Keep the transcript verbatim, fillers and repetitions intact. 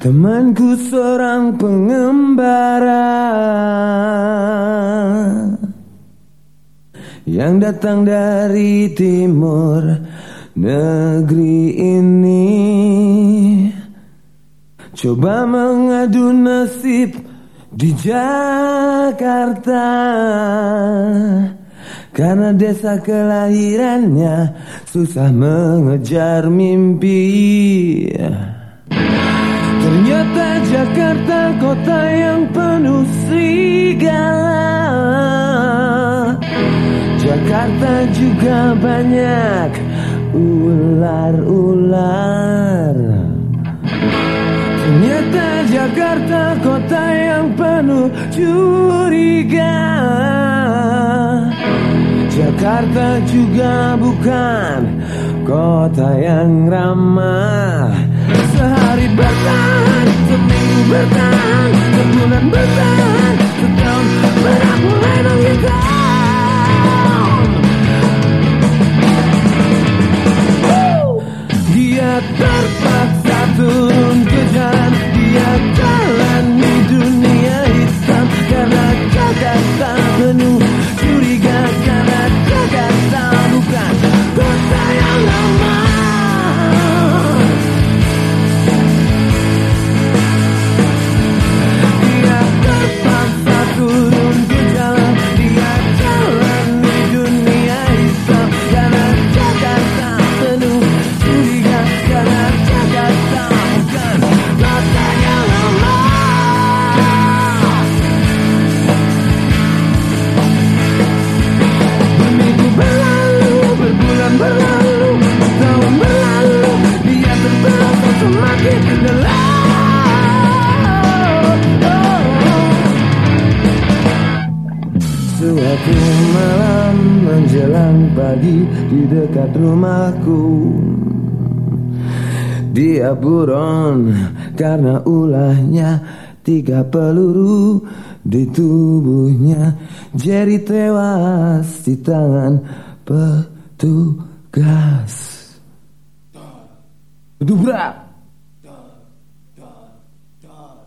Temanku seorang pengembara yang datang dari timur negeri ini, coba mengadu nasib di Jakarta, karena desa kelahirannya susah mengejar mimpi. Ternyata Jakarta kota yang penuh serigala. Jakarta juga banyak ular-ular. Ternyata Jakarta kota yang penuh curiga. Jakarta juga bukan kota yang ramah. Sehari bertahan, seminggu bertahan, sebulan bertahan, setahun mulai menghitam. Dia terpaksa turun ke jalan, dia jalan di dunia hitam, karena Jakarta penuh curiga, karena Jakarta bukan kota yang ramah. Suatu malam menjelang pagi di dekat rumahku, dia buron karena ulahnya tiga peluru di tubuhnya. Jerry tewas di tangan petugas. Dubrak.